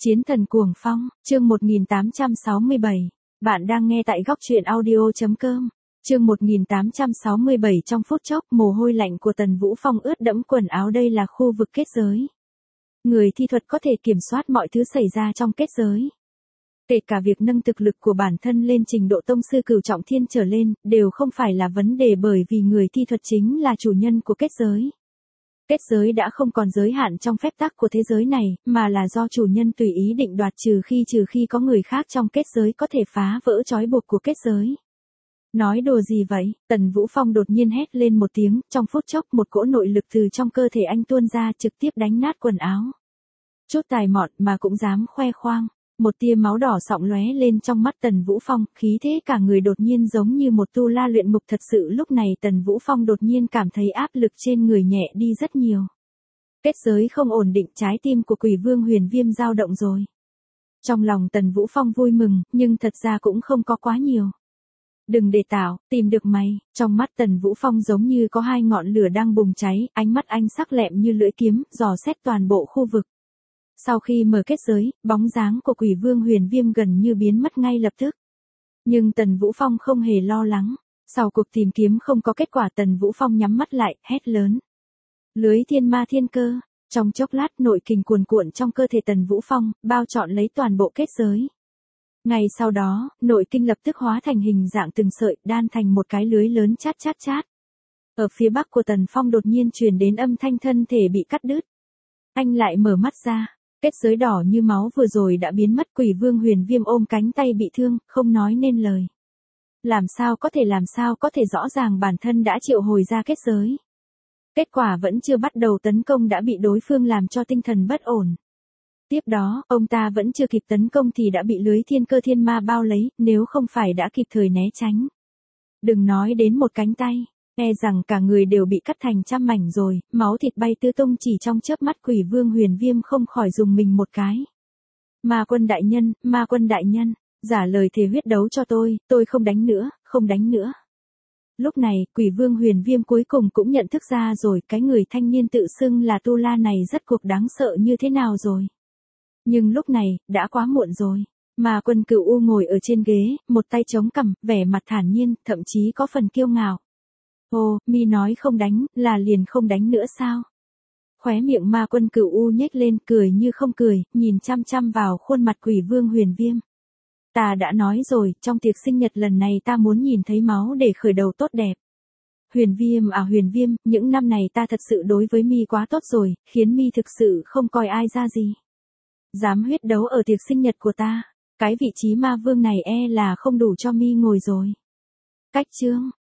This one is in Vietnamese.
Chiến thần cuồng phong, chương 1867. Bạn đang nghe tại góc truyện audio.com. Chương 1867 trong phút chốc mồ hôi lạnh của Tần Vũ Phong ướt đẫm quần áo. Đây là khu vực kết giới. Người thi thuật có thể kiểm soát mọi thứ xảy ra trong kết giới. Kể cả việc nâng thực lực của bản thân lên trình độ tông sư cửu trọng thiên trở lên, đều không phải là vấn đề bởi vì người thi thuật chính là chủ nhân của kết giới. Kết giới đã không còn giới hạn trong phép tắc của thế giới này, mà là do chủ nhân tùy ý định đoạt trừ khi có người khác trong kết giới có thể phá vỡ trói buộc của kết giới. Nói đùa gì vậy? Tần Vũ Phong đột nhiên hét lên một tiếng, trong phút chốc một cỗ nội lực từ trong cơ thể anh tuôn ra trực tiếp đánh nát quần áo. Chút tài mọn mà cũng dám khoe khoang. Một tia máu đỏ sọng lóe lên trong mắt Tần Vũ Phong, khí thế cả người đột nhiên giống như một tu la luyện ngục thật sự. Lúc này Tần Vũ Phong đột nhiên cảm thấy áp lực trên người nhẹ đi rất nhiều. Kết giới không ổn định, trái tim của Quỷ Vương Huyền Viêm dao động rồi. Trong lòng Tần Vũ Phong vui mừng, nhưng thật ra cũng không có quá nhiều. Đừng để tạo, tìm được mày. Trong mắt Tần Vũ Phong giống như có hai ngọn lửa đang bùng cháy, ánh mắt anh sắc lẹm như lưỡi kiếm, dò xét toàn bộ khu vực. Sau khi mở kết giới, bóng dáng của Quỷ Vương Huyền Viêm gần như biến mất ngay lập tức. Nhưng Tần Vũ Phong không hề lo lắng. Sau cuộc tìm kiếm không có kết quả, Tần Vũ Phong nhắm mắt lại, hét lớn. Lưới thiên ma thiên cơ. Trong chốc lát nội kình cuồn cuộn trong cơ thể Tần Vũ Phong, bao trọn lấy toàn bộ kết giới. Ngay sau đó, nội kinh lập tức hóa thành hình dạng từng sợi, đan thành một cái lưới lớn chát chát chát. Ở phía bắc của Tần Phong đột nhiên truyền đến âm thanh thân thể bị cắt đứt. Anh lại mở mắt ra. Kết giới đỏ như máu vừa rồi đã biến mất. Quỷ Vương Huyền Viêm ôm cánh tay bị thương, không nói nên lời. Làm sao có thể rõ ràng bản thân đã triệu hồi ra kết giới. Kết quả vẫn chưa bắt đầu tấn công đã bị đối phương làm cho tinh thần bất ổn. Tiếp đó, ông ta vẫn chưa kịp tấn công thì đã bị lưới thiên cơ thiên ma bao lấy, nếu không phải đã kịp thời né tránh. Đừng nói đến một cánh tay. E rằng cả người đều bị cắt thành trăm mảnh rồi, máu thịt bay tứ tung chỉ trong chớp mắt. Quỷ Vương Huyền Viêm không khỏi dùng mình một cái. Ma quân đại nhân, giả lời thề huyết đấu cho tôi không đánh nữa. Lúc này, Quỷ Vương Huyền Viêm cuối cùng cũng nhận thức ra rồi, cái người thanh niên tự xưng là tu la này rất cuộc đáng sợ như thế nào rồi. Nhưng lúc này, đã quá muộn rồi. Ma quân Cửu U ngồi ở trên ghế, một tay chống cằm, vẻ mặt thản nhiên, thậm chí có phần kiêu ngạo. Ồ, mi nói không đánh, là liền không đánh nữa sao? Khóe miệng Ma quân Cửu U nhếch lên, cười như không cười, nhìn chăm chăm vào khuôn mặt Quỷ Vương Huyền Viêm. Ta đã nói rồi, trong tiệc sinh nhật lần này ta muốn nhìn thấy máu để khởi đầu tốt đẹp. Huyền Viêm, những năm này ta thật sự đối với mi quá tốt rồi, khiến mi thực sự không coi ai ra gì. Dám huyết đấu ở tiệc sinh nhật của ta, cái vị trí ma vương này e là không đủ cho mi ngồi rồi. Cách chương.